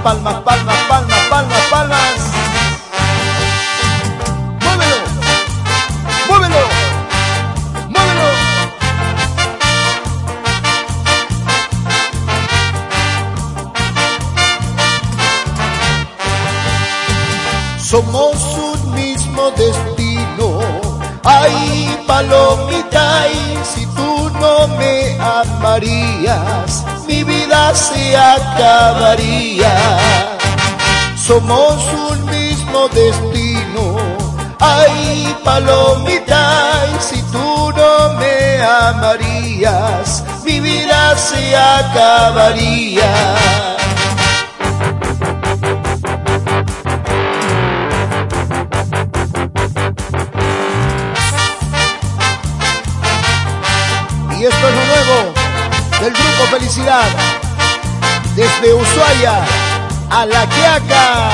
palmas, palmas, palmas, palmas, palmas. Muévelo, muévelo, muévelo. Somos un mismo destino. Ay, palomita, y si tú no me amarías, mi vida se acabaría. Somos un mismo destino. Ay, palomita, y si tú no me amarías, mi vida se acabaría. Y esto es lo nuevo del grupo Felicidad, desde Ushuaia a La Quiaca.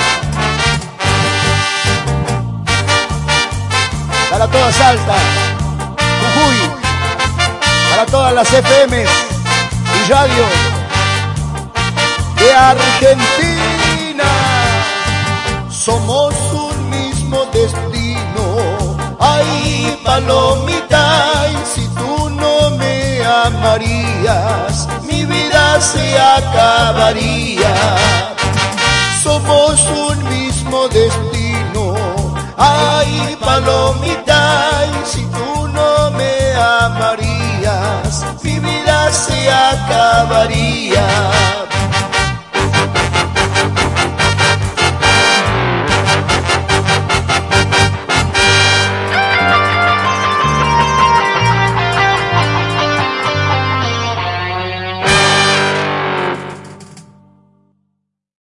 Para toda Salta, Jujuy, para todas las FMs y radios de Argentina. Somos un mismo destino. Ay, palomita, y si tú no me amarías, mi vida se acabaría. Somos un mismo destino. Ay, palomita, y si tú no me amarías, mi vida se acabaría.